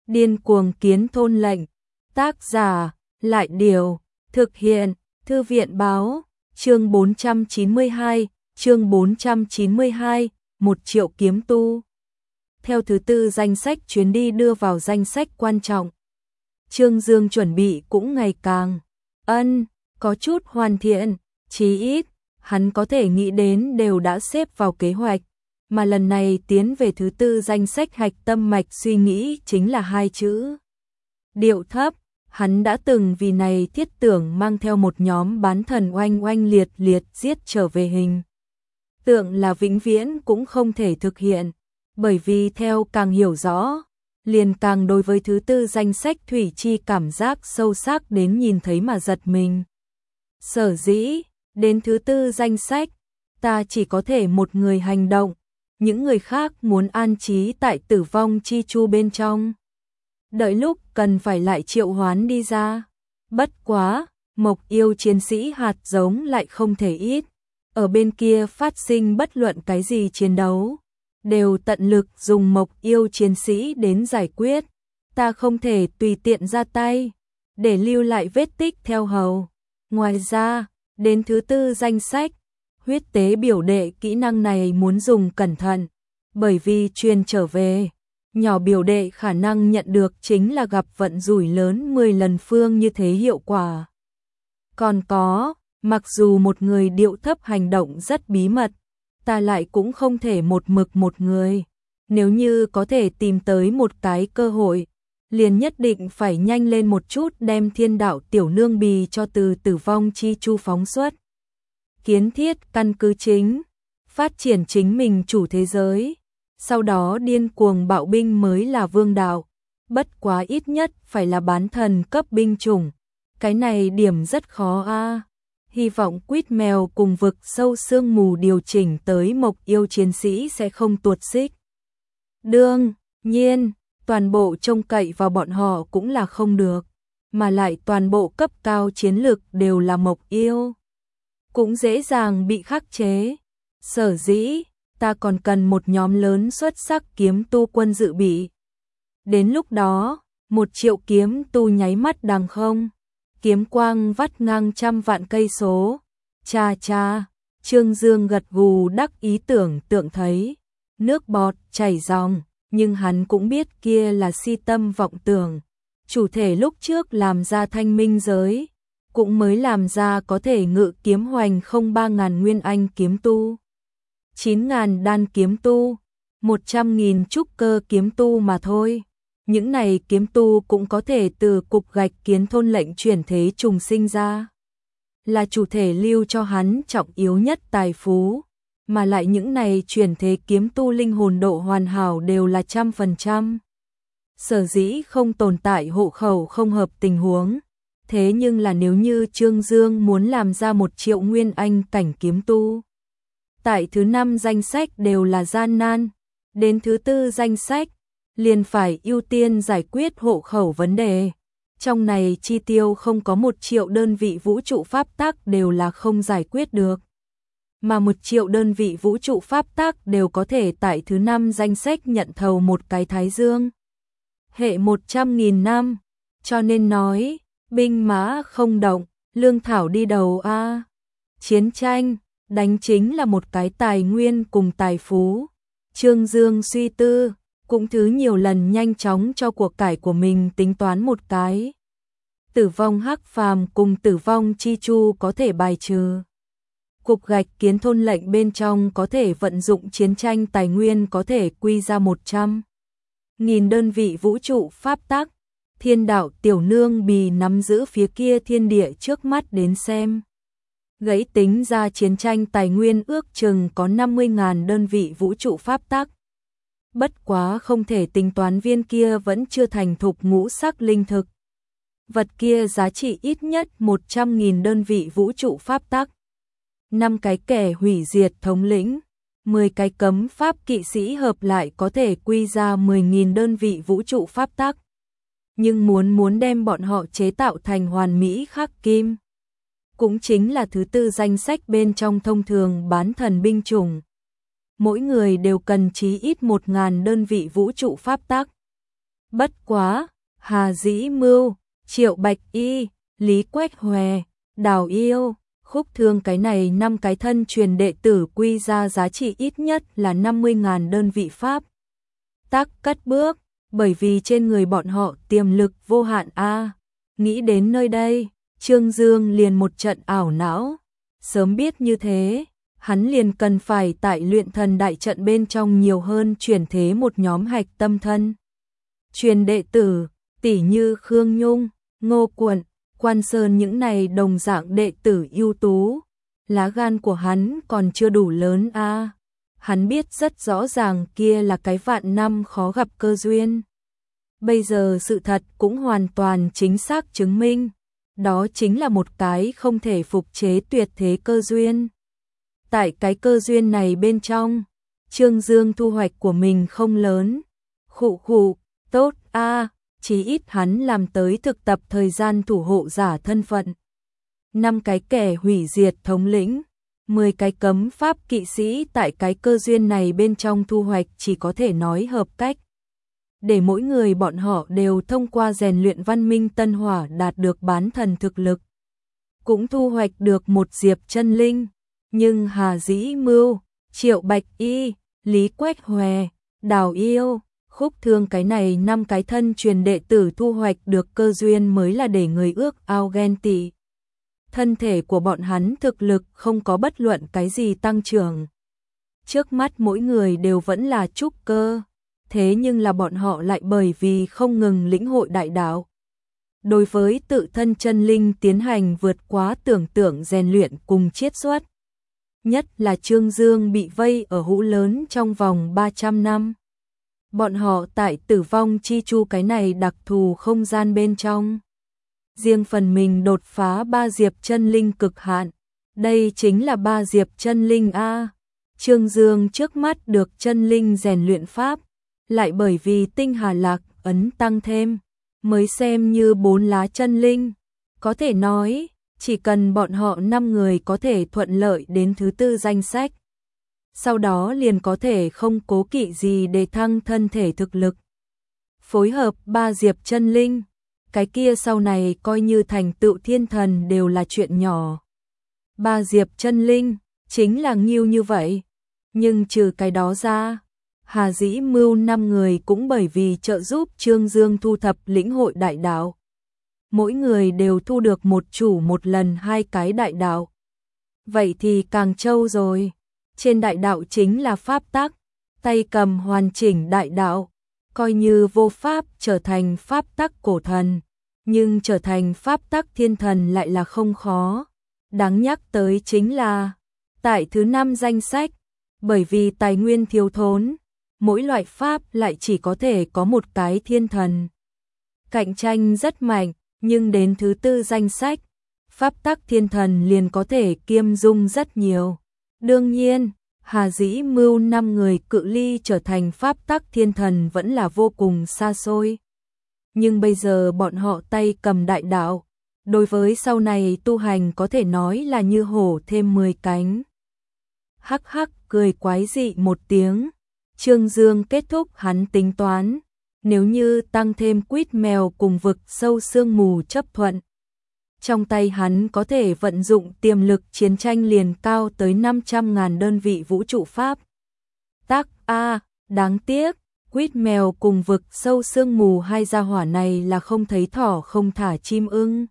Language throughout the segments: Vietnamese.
Điên cuồng kiến thôn lệnh. Tác giả, Lại Điều. Thực hiện, Thư viện báo. Chương 492, chương 492, 1 triệu kiếm tu. Theo thứ tự danh sách chuyến đi đưa vào danh sách quan trọng. Trương Dương chuẩn bị cũng ngày càng có chút hoàn thiện, chí ít, hắn có thể nghĩ đến đều đã xếp vào kế hoạch, mà lần này tiến về thứ tư danh sách hạch tâm mạch suy nghĩ chính là 2 chữ. Điệu thấp, hắn đã từng vì này thiết tưởng mang theo một nhóm bán thần oanh oanh liệt liệt giết trở về hình. Tượng là vĩnh viễn cũng không thể thực hiện, bởi vì theo càng hiểu rõ, liền càng đối với thứ tư danh sách thủy chi cảm giác sâu sắc đến nhìn thấy mà giật mình. Sở dĩ, đến thứ tư danh sách, ta chỉ có thể một người hành động, những người khác muốn an trí tại tử vong chi chu bên trong. Đợi lúc cần phải lại triệu hoán đi ra. Bất quá, mộc yêu chiến sĩ hạt giống lại không thể ít. Ở bên kia phát sinh bất luận cái gì chiến đấu, đều tận lực dùng mộc yêu chiến sĩ đến giải quyết. Ta không thể tùy tiện ra tay, để lưu lại vết tích theo hầu. Ngoài ra, đến thứ tư danh sách, huyết tế biểu đệ kỹ năng này muốn dùng cẩn thận, bởi vì truyền trở về, nhỏ biểu đệ khả năng nhận được chính là gặp vận rủi lớn 10 lần phương như thế hiệu quả. Còn có, mặc dù một người điệu thấp hành động rất bí mật, ta lại cũng không thể một mực một người. Nếu như có thể tìm tới một cái cơ hội, liền nhất định phải nhanh lên một chút đem thiên đạo tiểu nương bì cho từ tử vong chi chu phóng xuất. Kiến thiết căn cứ chính, phát triển chính mình chủ thế giới, sau đó điên cuồng bạo binh mới là vương đạo, bất quá ít nhất phải là bán thần cấp binh chủng. Cái này điểm rất khó a. Hy vọng quýt mèo cùng vực sâu sương mù điều chỉnh tới mộc yêu chiến sĩ sẽ không tuột xích. Đương nhiên, toàn bộ trông cậy vào bọn họ cũng là không được, mà lại toàn bộ cấp cao chiến lực đều là mộc yêu, cũng dễ dàng bị khắc chế. Sở dĩ, ta còn cần một nhóm lớn xuất sắc kiếm tu quân dự bị. Đến lúc đó, 1 triệu kiếm tu nháy mắt đằng không, kiếm quang vắt ngang trăm vạn cây số. Cha cha, Trương Dương gật gù đắc ý tưởng tượng thấy, nước bọt chảy ròng, nhưng hắn cũng biết kia là si tâm vọng tưởng. Chủ thể lúc trước làm ra thanh minh giới, cũng mới làm ra có thể ngự kiếm hoành không 3.000 nguyên anh kiếm tu, 9.000 đan kiếm tu, 100.000 trúc cơ kiếm tu mà thôi. Những này kiếm tu cũng có thể từ cục gạch kiến thôn lệnh chuyển thế trùng sinh ra, là chủ thể lưu cho hắn trọng yếu nhất tài phú, mà lại những này chuyển thế kiếm tu linh hồn độ hoàn hảo đều là 100%. Sở dĩ không tồn tại hộ khẩu không hợp tình huống, thế nhưng là nếu như Trương Dương muốn làm ra 1 triệu nguyên anh cảnh kiếm tu, tại thứ 5 danh sách đều là gian nan, đến thứ 4 danh sách liền phải ưu tiên giải quyết hộ khẩu vấn đề. Trong này chi tiêu không có 1 triệu đơn vị vũ trụ pháp tắc đều là không giải quyết được, mà 1 triệu đơn vị vũ trụ pháp tắc đều có thể tại thứ 5 danh sách nhận thầu một cái thái dương hệ 100.000 năm, cho nên nói, binh mã không động, lương thảo đi đầu a. Chiến tranh, đánh chính là một cái tài nguyên cùng tài phú. Trương Dương suy tư, cũng thứ nhiều lần nhanh chóng cho cuộc cải của mình tính toán một cái. Tử vong hắc phàm cùng tử vong chi chu có thể bài trừ. Cục gạch kiến thôn lệnh bên trong có thể vận dụng chiến tranh tài nguyên có thể quy ra 100.000 đơn vị vũ trụ pháp tắc. Thiên đạo tiểu nương bì nắm giữ phía kia thiên địa trước mắt đến xem. Gãy tính ra chiến tranh tài nguyên ước chừng có 50.000 đơn vị vũ trụ pháp tắc. Bất quá không thể tính toán viên kia vẫn chưa thành thục ngũ sắc linh thực. Vật kia giá trị ít nhất 100.000 đơn vị vũ trụ pháp tắc. 5 cái kẻ hủy diệt thống lĩnh, 10 cái cấm pháp kỵ sĩ hợp lại có thể quy ra 10.000 đơn vị vũ trụ pháp tắc. Nhưng muốn đem bọn họ chế tạo thành hoàn mỹ khắc kim, cũng chính là thứ 4 danh sách bên trong thông thường bán thần binh chủng. Mỗi người đều cần chí ít 1.000 đơn vị vũ trụ pháp tắc. Bất quá, Hà Dĩ Mưu, Triệu Bạch Y, Lý Quách Hòe, Đào Yêu, Khúc Thương cái này 5 cái thân truyền đệ tử quy ra giá trị ít nhất là 50.000 đơn vị pháp. Tác cất bước, bởi vì trên người bọn họ tiềm lực vô hạn a. Nghĩ đến nơi đây, Trương Dương liền một trận ảo não. Sớm biết như thế, hắn liền cần phải tại luyện thần đại trận bên trong nhiều hơn chuyển thế một nhóm hạch tâm thân. Truyền đệ tử, tỷ như Khương Nhung, Ngô Quận, Quan Sơn những này đồng dạng đệ tử ưu tú. Lá gan của hắn còn chưa đủ lớn a. Hắn biết rất rõ ràng kia là cái vạn năm khó gặp cơ duyên. Bây giờ sự thật cũng hoàn toàn chính xác chứng minh, đó chính là một cái không thể phục chế tuyệt thế cơ duyên. Tại cái cơ duyên này bên trong, Trương Dương thu hoạch của mình không lớn. Khụ khụ, tốt a, chí ít hắn làm tới thực tập thời gian thủ hộ giả thân phận. 5 cái kẻ hủy diệt thống lĩnh, 10 cái cấm pháp kỵ sĩ tại cái cơ duyên này bên trong thu hoạch chỉ có thể nói hợp cách. Để mỗi người bọn họ đều thông qua rèn luyện văn minh tân hỏa đạt được bán thần thực lực. Cũng thu hoạch được một diệp chân linh, nhưng Hà Dĩ Mưu, Triệu Bạch Y, Lý Quách Hòe, Đào Yêu, Khúc Thương cái này 5 cái thân truyền đệ tử thu hoạch được cơ duyên mới là để người ước ao ghen tị. Thân thể của bọn hắn thực lực không có bất luận cái gì tăng trưởng. Trước mắt mỗi người đều vẫn là trúc cơ, thế nhưng là bọn họ lại bởi vì không ngừng lĩnh hội đại đạo. Đối với tự thân chân linh tiến hành vượt quá tưởng tượng rèn luyện cùng chiết xuất. Nhất là Trương Dương bị vây ở hũ lớn trong vòng 300 năm. Bọn họ tại tử vong chi chu cái này đặc thù không gian bên trong. Riêng phần mình đột phá 3 diệp chân linh cực hạn. Đây chính là 3 diệp chân linh a. Trương Dương trước mắt được chân linh rèn luyện pháp, lại bởi vì tinh hà lạc ấn tăng thêm, mới xem như 4 lá chân linh. Có thể nói, chỉ cần bọn họ 5 người có thể thuận lợi đến thứ 4 danh sách. Sau đó liền có thể không cố kỵ gì để thăng thân thể thực lực. Phối hợp 3 diệp chân linh, cái kia sau này coi như thành tựu thiên thần đều là chuyện nhỏ. 3 diệp chân linh, chính là nghiêu như vậy. Nhưng trừ cái đó ra, Hà Dĩ Mưu 5 người cũng bởi vì trợ giúp Trương Dương thu thập lĩnh hội đại đạo. Mỗi người đều thu được một chủ một lần 2 cái đại đạo. Vậy thì càng trâu rồi. Trên đại đạo chính là pháp tắc, tay cầm hoàn chỉnh đại đạo, coi như vô pháp trở thành pháp tắc cổ thần, nhưng trở thành pháp tắc thiên thần lại là không khó. Đáng nhắc tới chính là, tại thứ 5 danh sách, bởi vì tài nguyên thiếu thốn, mỗi loại pháp lại chỉ có thể có một cái thiên thần. Cạnh tranh rất mạnh, nhưng đến thứ 4 danh sách, pháp tắc thiên thần liền có thể kiêm dung rất nhiều. Đương nhiên, Hà Dĩ Mưu 5 người cự ly trở thành pháp tắc thiên thần vẫn là vô cùng xa xôi. Nhưng bây giờ bọn họ tay cầm đại đạo, đối với sau này tu hành có thể nói là như hổ thêm 10 cánh. Hắc hắc cười quái dị một tiếng, Trương Dương kết thúc hắn tính toán, nếu như tăng thêm quýt mèo cùng vực sâu sương mù chấp thuận. Trong tay hắn có thể vận dụng tiềm lực chiến tranh liền cao tới 500.000 đơn vị vũ trụ pháp. Tác a, đáng tiếc, quýt mèo cùng vực sâu sương mù hai gia hỏa này là không thấy thỏ không thả chim ưng.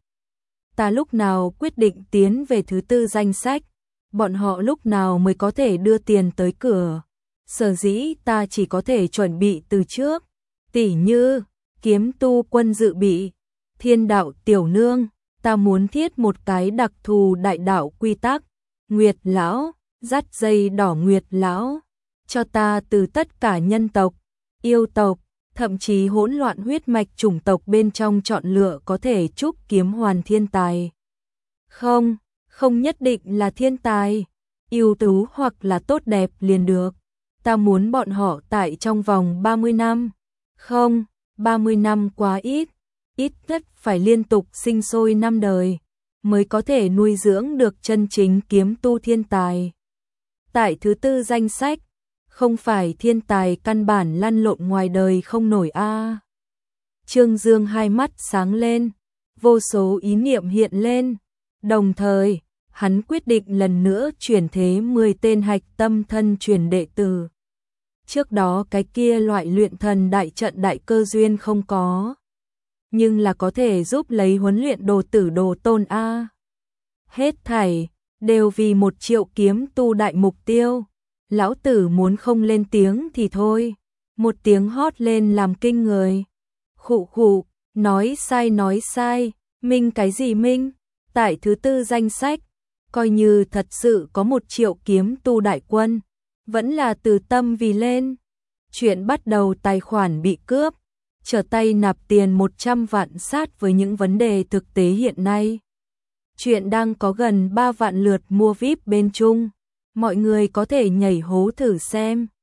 Ta lúc nào quyết định tiến về thứ 4 danh sách, bọn họ lúc nào mới có thể đưa tiền tới cửa. Sở dĩ ta chỉ có thể chuẩn bị từ trước, tỉ như kiếm tu quân dự bị, thiên đạo tiểu nương. Ta muốn thiết một cái đặc thù đại đạo quy tắc, Nguyệt lão, dắt dây đỏ Nguyệt lão, cho ta từ tất cả nhân tộc, yêu tộc, thậm chí hỗn loạn huyết mạch chủng tộc bên trong chọn lựa có thể trúc kiếm hoàn thiên tài. Không, không nhất định là thiên tài, ưu tú hoặc là tốt đẹp liền được. Ta muốn bọn họ tại trong vòng 30 năm. Không, 30 năm quá ít. Ít nhất phải liên tục sinh sôi 5 đời, mới có thể nuôi dưỡng được chân chính kiếm tu thiên tài. Tại thứ 4 danh sách, không phải thiên tài căn bản lăn lộn ngoài đời không nổi a. Trương Dương hai mắt sáng lên, vô số ý niệm hiện lên, đồng thời, hắn quyết định lần nữa chuyển thế 10 tên hạch tâm thân truyền đệ tử. Trước đó cái kia loại luyện thần đại trận đại cơ duyên không có, nhưng là có thể giúp lấy huấn luyện đồ tử đồ tôn a. Hết thảy đều vì 1 triệu kiếm tu đại mục tiêu. Lão tử muốn không lên tiếng thì thôi, một tiếng hót lên làm kinh người. Khụ khụ, nói sai, minh cái gì minh? Tại thứ 4 danh sách, coi như thật sự có 1 triệu kiếm tu đại quân, vẫn là từ tâm vì lên. Chuyện bắt đầu tài khoản bị cướp, trở tay nạp tiền 100 vạn sát với những vấn đề thực tế hiện nay. Chuyện đang có gần 3 vạn lượt mua VIP bên Trung, mọi người có thể nhảy hố thử xem.